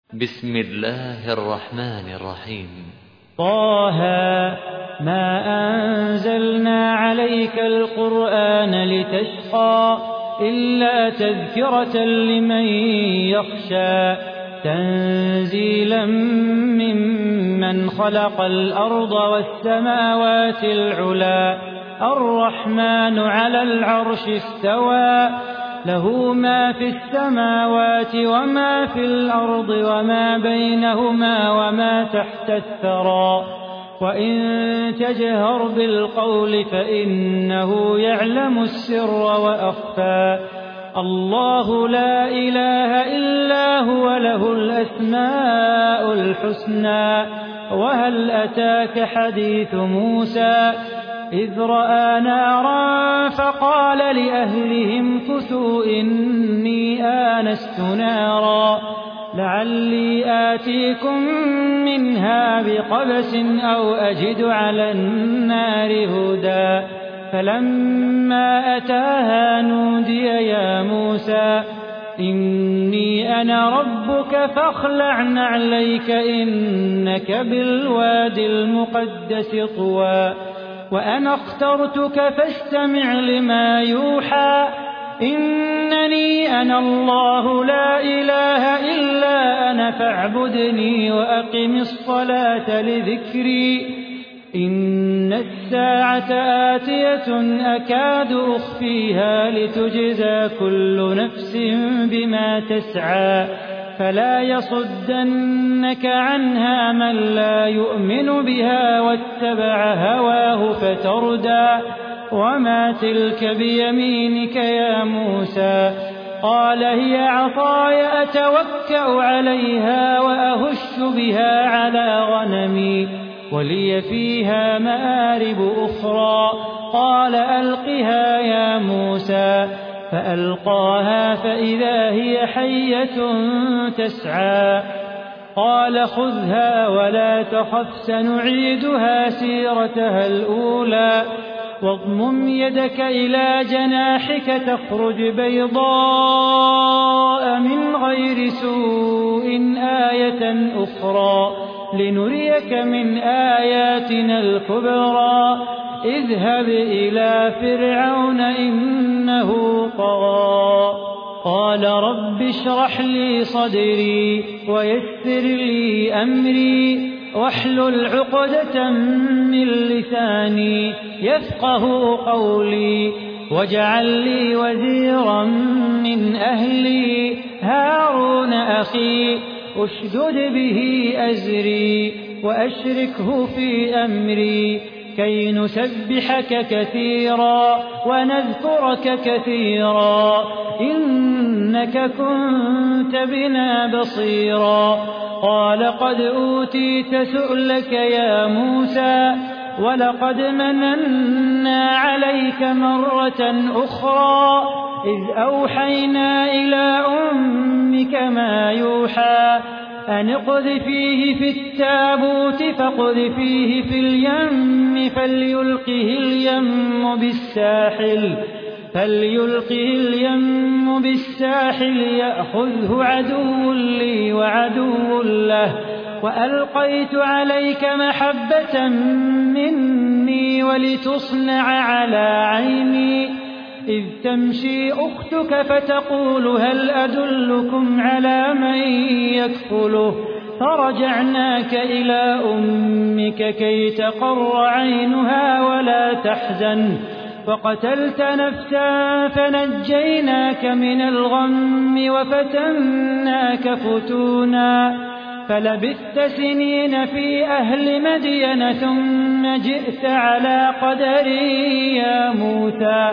بسم الله الرحمن الرحيم. طه ما أنزلنا عليك القرآن لتشقى إلا تذكرة لمن يخشى تنزيلا ممن خلق الأرض والسماوات العلى الرحمن على العرش استوى له ما في السماوات وما في الأرض وما بينهما وما تحت الثرى وإن تجهر بالقول فإنه يعلم السر وأخفى الله لا إله إلا هو له الأسماء الحسنى وهل أتاك حديث موسى إذ رأى نارا فقال لأهلهم كثوا إني آنست نارا لعلي آتيكم منها بقبس أو أجد على النار هدى فلما أتاها نودي يا موسى إني أنا ربك فاخلع نعليك إنك بالوادي المقدس طوى وأنا اخترتك فاستمع لما يوحى إنني أنا الله لا إله إلا أنا فاعبدني وأقم الصلاة لذكري إن الساعة آتية أكاد أخفيها لتجزى كل نفس بما تسعى فلا يصدنك عنها من لا يؤمن بها واتبع هواه فتردى وما تلك بيمينك يا موسى قال هي عصاي أتوكأ عليها وأهش بها على غنمي ولي فيها مآرب أخرى قال ألقها يا موسى فألقاها فإذا هي حية تسعى قال خذها ولا تخف سنعيدها سيرتها الأولى واضمم يدك إلى جناحك تخرج بيضاء من غير سوء آية أخرى لنريك من آياتنا الكبرى اذهب إلى فرعون إنه طغى قال رب اشرح لي صدري ويسر لي أمري واحلل عقدة من لساني يفقه قولي واجعل لي وزيرا من أهلي هارون أخي أشدد به أزري وأشركه في أمري كي نسبحك كثيرا ونذكرك كثيرا إنك كنت بنا بصيرا قال قد أوتيت سؤلك يا موسى ولقد مننا عليك مرة أخرى إذ أوحينا إلى أمك ما يوحى أن اقذفيه في التابوت فاقذفيه في اليم فليلقه اليم بالساحل يأخذه عدو لي وعدو له وألقيت عليك محبة مني ولتصنع على عيني إذ تمشي أختك فتقول هل أدلكم على من يكفله فرجعناك إلى أمك كي تقر عينها ولا تحزن وقتلت نفسا فنجيناك من الغم وفتناك فتونا فلبثت سنين في أهل مدين ثم جئت على قدري يا موسى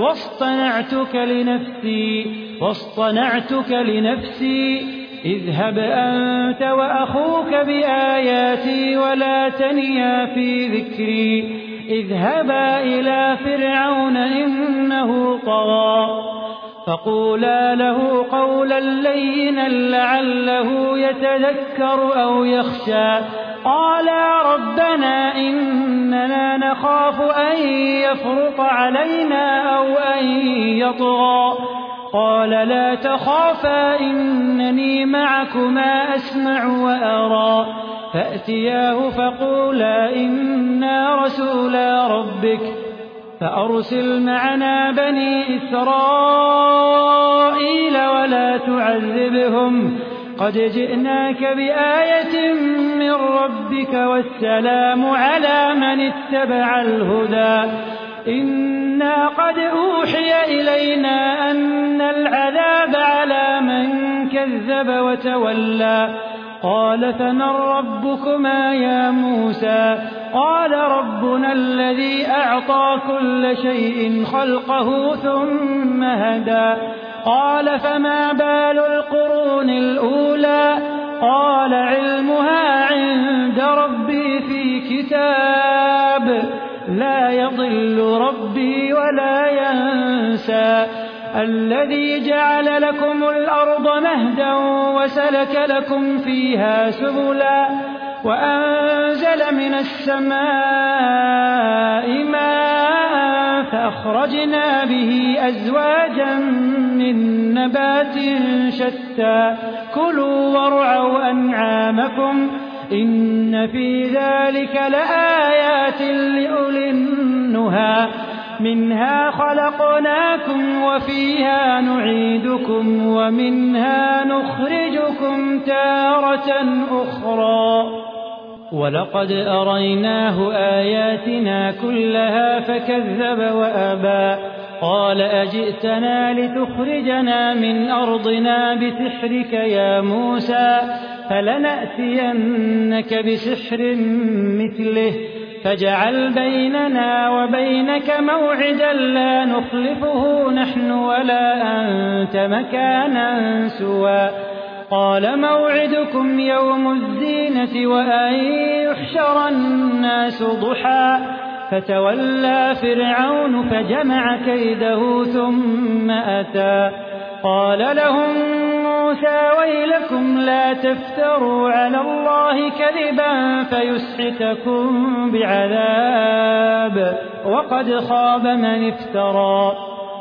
واصطنعتك لنفسي اذهب أنت وأخوك بآياتي ولا تنيا في ذكري اذهبا إلى فرعون إنه طغى فقولا له قولا لينا لعله يتذكر أو يخشى قالا ربنا إننا نخاف أن يفرط علينا أو أن يطغى قال لا تخافا إنني معكما أسمع وأرى فأتياه فقولا إنا رسولا ربك فأرسل معنا بني إسرائيل ولا تعذبهم قد جئناك بآية من ربك والسلام على من اتبع الهدى إنا قد أوحي إلينا أن العذاب على من كذب وتولى قال فمن ربكما يا موسى قال ربنا الذي أعطى كل شيء خلقه ثم هدى قال فما بال القرون الأولى قال علمها عند ربي في كتاب لا يضل ربي ولا ينسى الذي جعل لكم الأرض مهدا وسلك لكم فيها سبلا وأنزل من السماء ماء فأخرجنا به أزواجا من نبات شتى كلوا وارعوا أنعامكم إن في ذلك لآيات لأولي النهى منها خلقناكم وفيها نعيدكم ومنها نخرجكم تارة أخرى ولقد أريناه آياتنا كلها فكذب وأبى قال أجئتنا لتخرجنا من أرضنا بسحرك يا موسى فلنأتينك بسحر مثله فاجعل بيننا وبينك موعدا لا نخلفه نحن ولا أنت مكانا سوى قال موعدكم يوم الزينة وأن يحشر الناس ضحى فتولى فرعون فجمع كيده ثم أتى قال لهم موسى ويلكم لا تفتروا على الله كذبا فيسحتكم بعذاب وقد خاب من افترى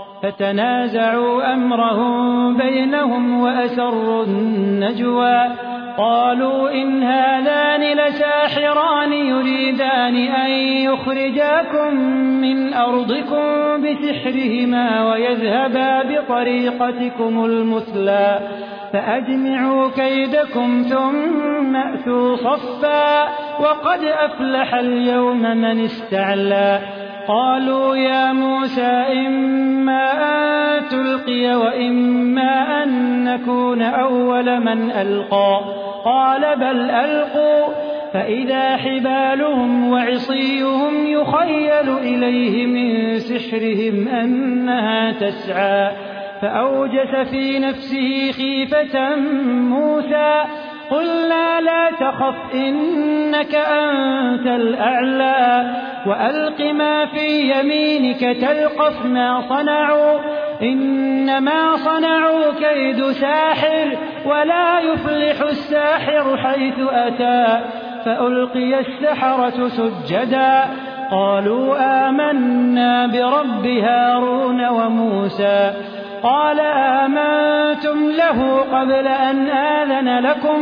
فتنازعوا أمرهم بينهم وأسروا النجوى قالوا إن هذان لساحران يريدان أن يخرجاكم من أرضكم بسحرهما ويذهبا بطريقتكم المثلى فأجمعوا كيدكم ثم أتوا صفا وقد أفلح اليوم من استعلى قالوا يا موسى إما أن تلقي وإما أن نكون أول من ألقى قال بل ألقوا فإذا حبالهم وعصيهم يخيل إليه من سحرهم أنها تسعى فأوجس في نفسه خيفة موسى قلنا لا تخف إنك أنت الأعلى وألق ما في يمينك تلقف ما صنعوا إنما صنعوا كيد ساحر ولا يفلح الساحر حيث أتى فألقي السحرة سجدا قالوا آمنا برب هارون وموسى قال آمنتم له قبل أن آذن لكم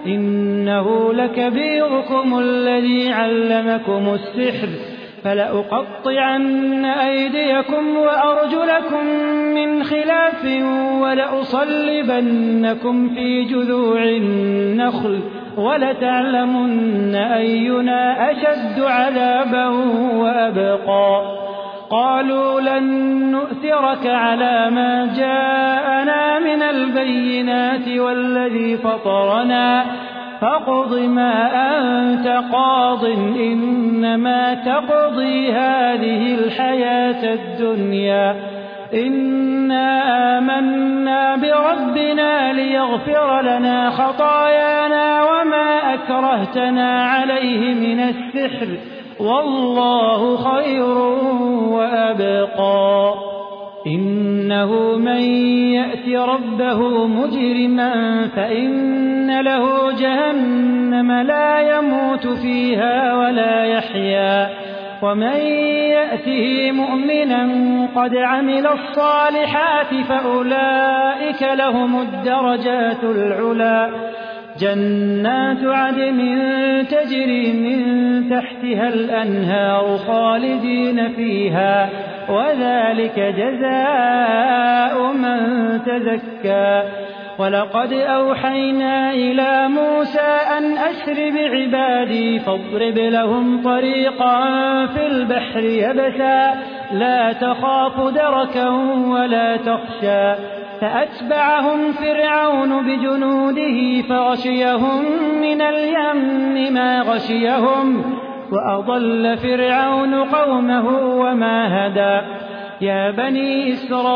إنه لكبيركم الذي علمكم السحر فلأقطعن أيديكم وأرجلكم من خلاف ولأصلبنكم في جذوع النخل ولتعلمن أينا أشد عذابا وأبقى قالوا لن نؤثرك على ما جاءنا من البينات والذي فطرنا فاقض ما أنت قاض إنما تقضي هذه الحياة الدنيا إنا آمنا بربنا ليغفر لنا خطايانا وما أكرهتنا عليه من السحر والله خير وأبقى إنه من يأت ربه مجرما فإن له جهنم لا يموت فيها ولا يحيا ومن يأته مؤمنا قد عمل الصالحات فأولئك لهم الدرجات العلى جنات عدن تجري من تحتها الأنهار خالدين فيها وذلك جزاء من تزكى ولقد أوحينا إلى موسى أن أسر بعبادي فاضرب لهم طريقا في البحر يبسا لا تخاف دركا ولا تخشى فأتبعهم فرعون بجنوده فغشيهم من اليم ما غشيهم وأضل فرعون قومه وما هدى يا بني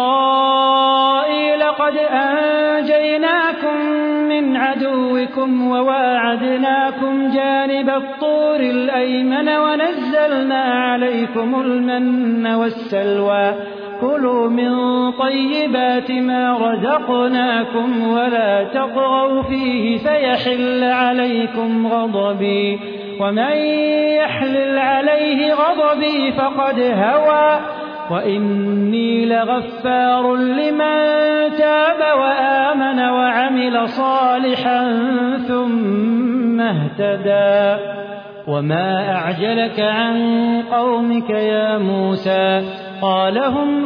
إسرائيل قد أنجيناكم من عدوكم وواعدناكم جانب الطور الأيمن ونزلنا عليكم المن والسلوى كلوا من طيبات ما رزقناكم ولا تطغوا فيه فيحل عليكم غضبي ومن يحلل عليه غضبي فقد هوى وإني لغفار لمن تاب وآمن وعمل صالحا ثم اهتدى وما أعجلك عن قومك يا موسى قال هم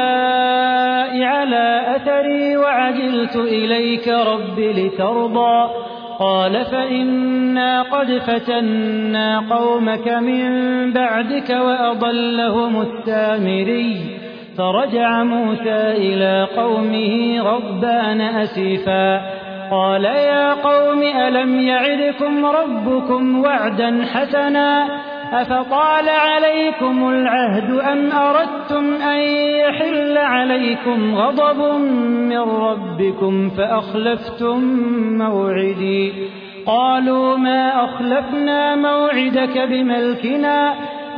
أولئك على أثري وعجلت إليك رب لترضى قال فإنا قد فتنا قومك من بعدك وأضلهم السامري فرجع موسى إلى قومه غضبان أسفا قال يا قوم ألم يعدكم ربكم وعدا حسنا أفطال عليكم العهد أم أردتم أن يحل عليكم غضب من ربكم فأخلفتم موعدي قالوا ما أخلفنا موعدك بملكنا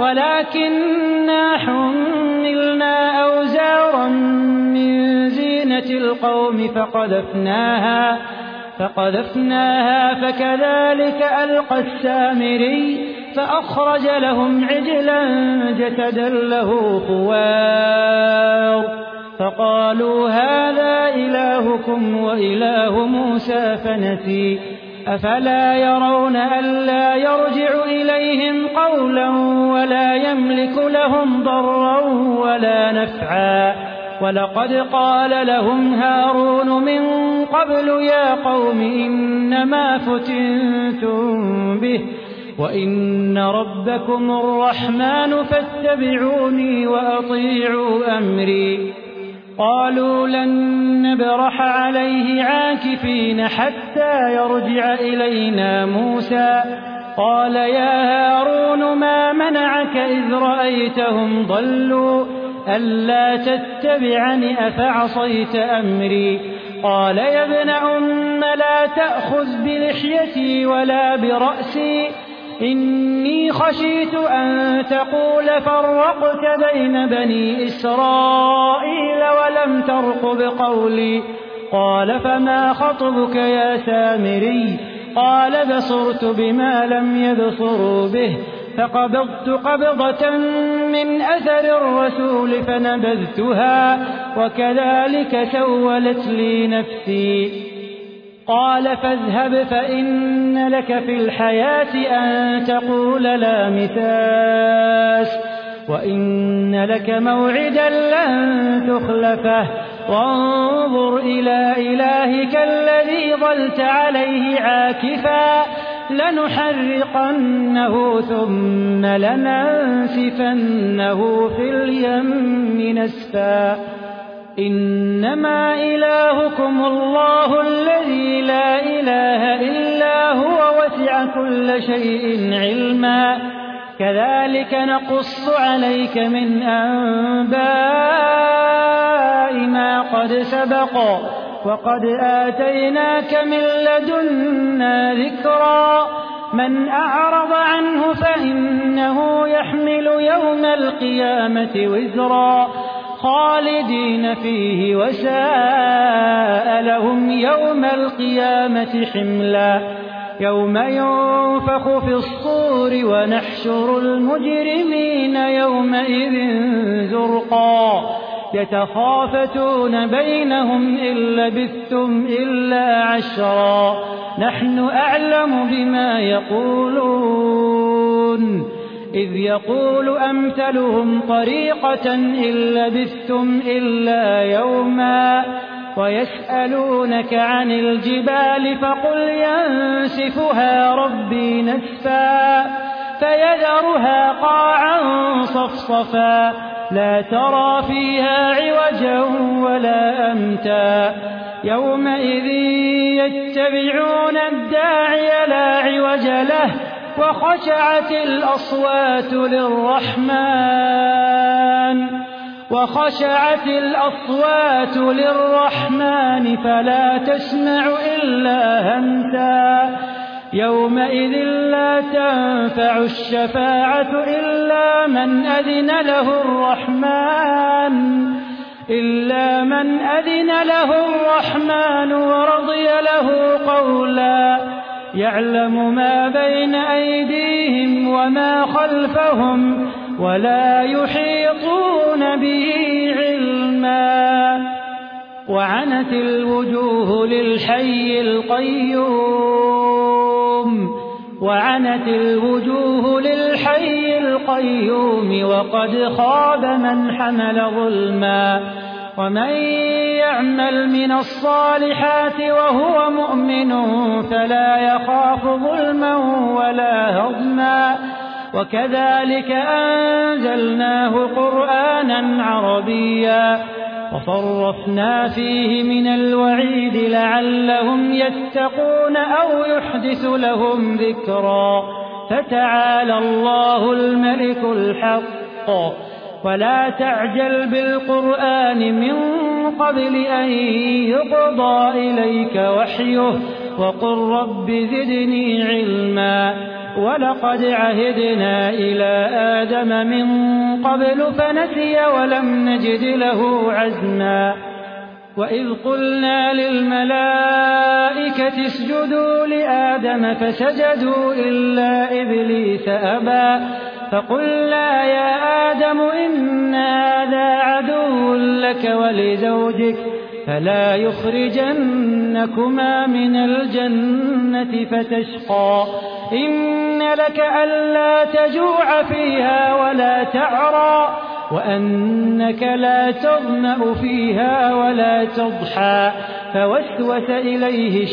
ولكننا حملنا أوزارا من زينة القوم فقذفناها فكذلك ألقى السامري فأخرج لهم عجلا جسدا له خوار فقالوا هذا إلهكم وإله موسى فنسي أفلا يرون ألا يرجع إليهم قولا ولا يملك لهم ضرا ولا نفعا ولقد قال لهم هارون من قبل يا قوم إنما فتنتم به وإن ربكم الرحمن فاتبعوني وأطيعوا أمري قالوا لن نبرح عليه عاكفين حتى يرجع إلينا موسى قال يا هارون ما منعك إذ رأيتهم ضلوا ألا تتبعني أفعصيت أمري قال يا ابن أم لا تأخذ بلحيتي ولا برأسي إني خشيت أن تقول فرقت بين بني إسرائيل ولم ترقب قولي قال فما خطبك يا سامري قال بصرت بما لم يبصروا به فقبضت قبضة من أثر الرسول فنبذتها وكذلك سولت لي نفسي قال فاذهب فإن لك في الحياة أن تقول لا مساس وإن لك موعدا لن تخلفه وانظر إلى إلهك الذي ظلت عليه عاكفا لنحرقنه ثم لننسفنه في اليم نسفا إنما إلهكم الله الذي لا إله إلا هو وسع كل شيء علما كذلك نقص عليك من أنباء ما قد سبق وقد آتيناك من لدنا ذكرا من أعرض عنه فإنه يحمل يوم القيامة وزرا خالدين فيه وساء لهم يوم القيامة حملا يوم ينفخ في الصور ونحشر المجرمين يومئذ زرقا يتخافتون بينهم إن لبثتم إلا عشرا نحن أعلم بما يقولون إذ يقول أمثلهم طريقة إن لبثتم إلا يوما ويسألونك عن الجبال فقل ينسفها ربي نسفا فيذرها قاعا صفصفا لا ترى فيها عوجا ولا أمتا يومئذ يتبعون الداعي لا عوج له وخشعت الأصوات للرحمن فلا تسمع إلا همسا يومئذ لا تنفع الشفاعة إلا من أذن له الرحمن ورضي له قولا يعلم ما بين أيديهم وما خلفهم ولا يحيطون به علما وعنت الوجوه للحي القيوم وقد خاب من حمل ظلما ومن يعمل من الصالحات وهو مؤمن فلا يخاف ظلما ولا هضما وكذلك أنزلناه قرآنا عربيا وصرفنا فيه من الوعيد لعلهم يتقون أو يحدث لهم ذكرا فتعالى الله الملك الحق ولا تعجل بالقرآن من قبل أن يقضى إليك وحيه وقل رب زدني علما ولقد عهدنا إلى آدم من قبل فنسي ولم نجد له عزما وإذ قلنا للملائكة اسجدوا لآدم فسجدوا إلا إبليس أبى فقلنا يا آدم إن هذا عدو لك ولزوجك فلا يخرجنكما من الجنة فتشقى إن لك ألا تجوع فيها ولا تعرى وأنك لا تظمأ فيها ولا تضحى فوسوس إليه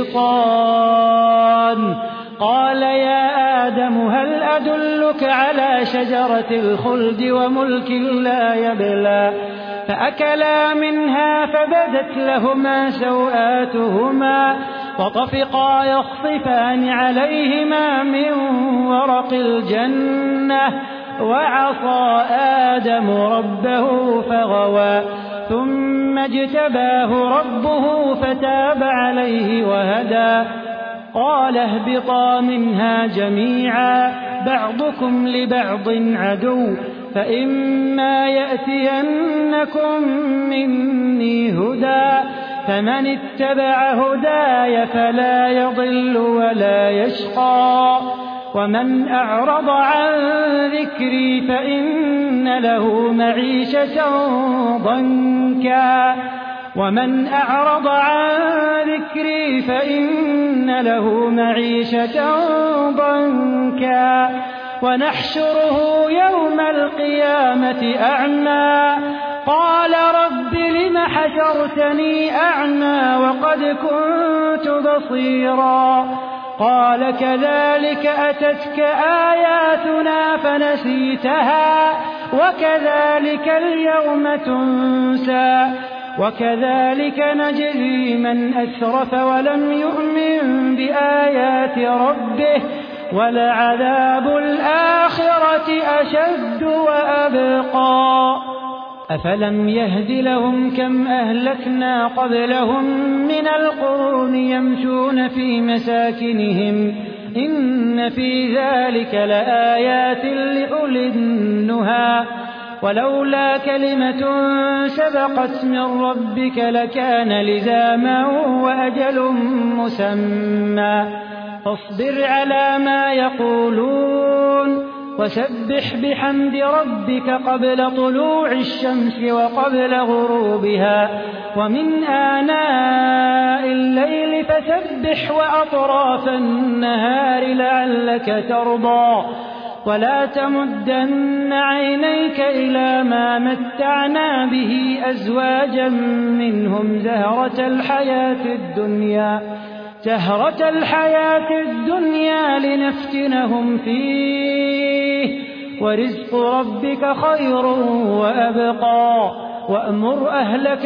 الشيطان قال يا آدم هل أدلك على شجرة الخلد وملك لا يبلى فأكلا منها فبدت لهما سوآتهما وطفقا يخصفان عليهما من ورق الجنة وعصى آدم ربه فغوى ثم اجتباه ربه فتاب عليه وهدى قال اهبطا منها جميعا بعضكم لبعض عدو فإما يأتينكم مني هدى فمن اتبع هداي فلا يضل ولا يشقى ومن أعرض عن ذكري فإن له معيشة ضنكا ونحشره يوم القيامة أعمى قال رب لم حشرتني أعمى وقد كنت بصيرا قال كذلك أتتك آياتنا فنسيتها وكذلك اليوم تنسى وكذلك نجزي من أسرف ولم يؤمن بآيات ربه ولعذاب الآخرة أشد وأبقى أفلم يهد لهم كم أهلكنا قبلهم من القرون يمشون في مساكنهم إن في ذلك لآيات لأولي النهى ولولا كلمة سبقت من ربك لكان لزاما وأجل مسمى فاصبر على ما يقولون وسبح بحمد ربك قبل طلوع الشمس وقبل غروبها ومن آناء الليل فسبح وأطراف النهار لعلك ترضى ولا تمدن عينيك إلى ما متعنا به أزواجا منهم زهرة الحياة الدنيا لنفتنهم فيه ورزق ربك خير وأبقى وأمر أهلك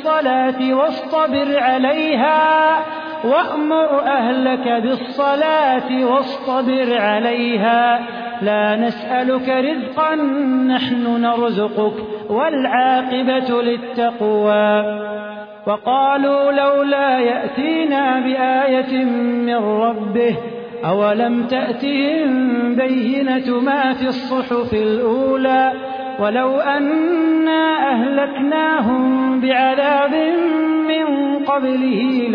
بالصلاة واصطبر عليها لا نسألك رزقا نحن نرزقك والعاقبة للتقوى وقالوا لولا يأتينا بآية من ربه أولم تأتهم بينة ما في الصحف الأولى ولو أنا أهلكناهم بعذاب من قبله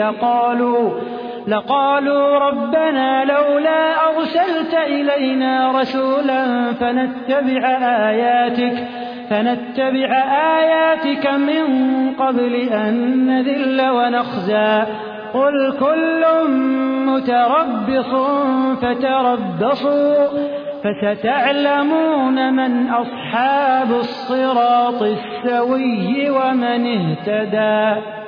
لقالوا ربنا لولا أرسلت إلينا رسولا فنتبع آياتك من قبل أن نذل ونخزى قل كل متربص فتربصوا فستعلمون من أصحاب الصراط السوي ومن اهتدى.